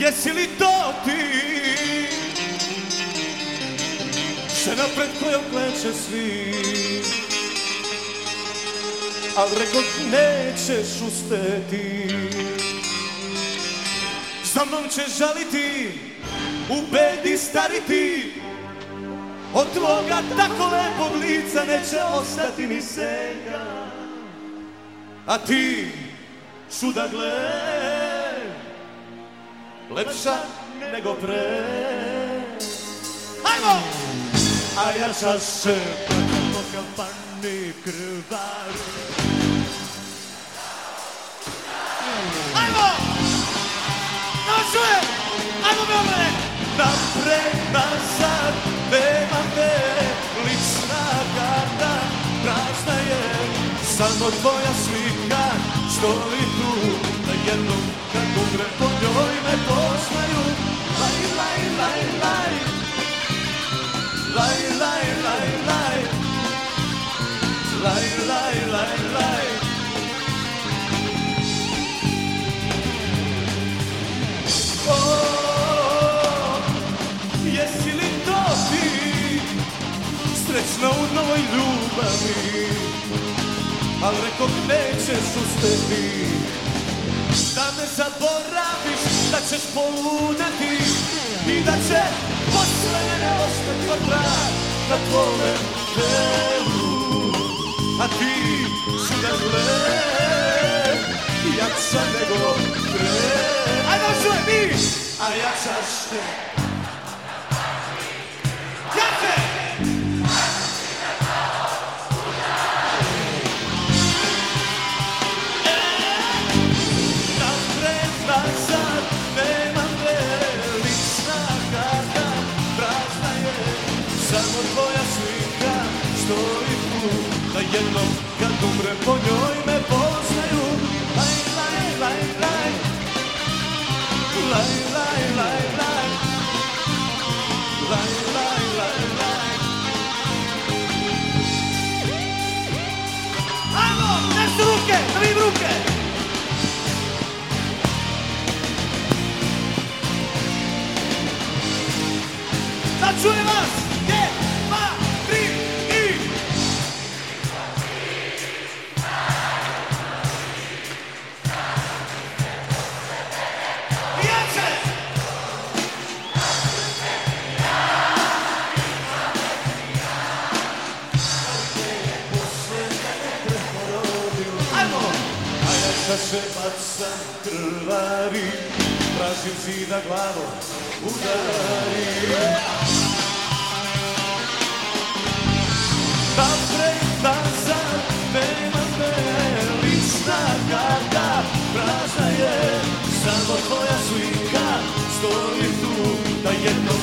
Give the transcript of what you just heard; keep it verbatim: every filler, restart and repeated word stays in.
Jesi li to ti? Žena pred kojom kleče svi, al rekao nećeš usteti. Za mnom ćeš žaliti, u bedi stariti, od tvoga tako lepog lica neće ostati ni senka. A ti, čuda gle, lepša nego pre. Hajmo! A ja čaše po kafani krvaru. Hajmo! Čuje! Ajmo Beograde! Napred, nazad, nema me, lična karta prazna je, samo tvoja slika stoji tu, da jednom kad umre po njoj me poznaju. Laj, laj, laj, laj, laj, laj, laj, laj, laj, laj, laj, laj. Jesi li to ti, srećna u novoj ljubavi, al rekao nećeš uspeti, da me zaboraviš, da ćeš poludeti i da će posle mene ostati trag na tvome telu. A ti si da gle, jača nego pre. Ajde čujem mi, a jačaš te. Samo tvoja slika stoji tu, da jednom kad umre po njoj me poznaju. Laj, laj, laj, laj, laj, laj, laj, laj, laj, laj, laj, laj. Ajmo, nešto ruke, da vidim ruke. Da čujem vas. Da se bacam krvari, tražim zida glavom udari. Napred, nazad, nema me, lična karta prazna je, samo tvoja slika stoji tu, da jednom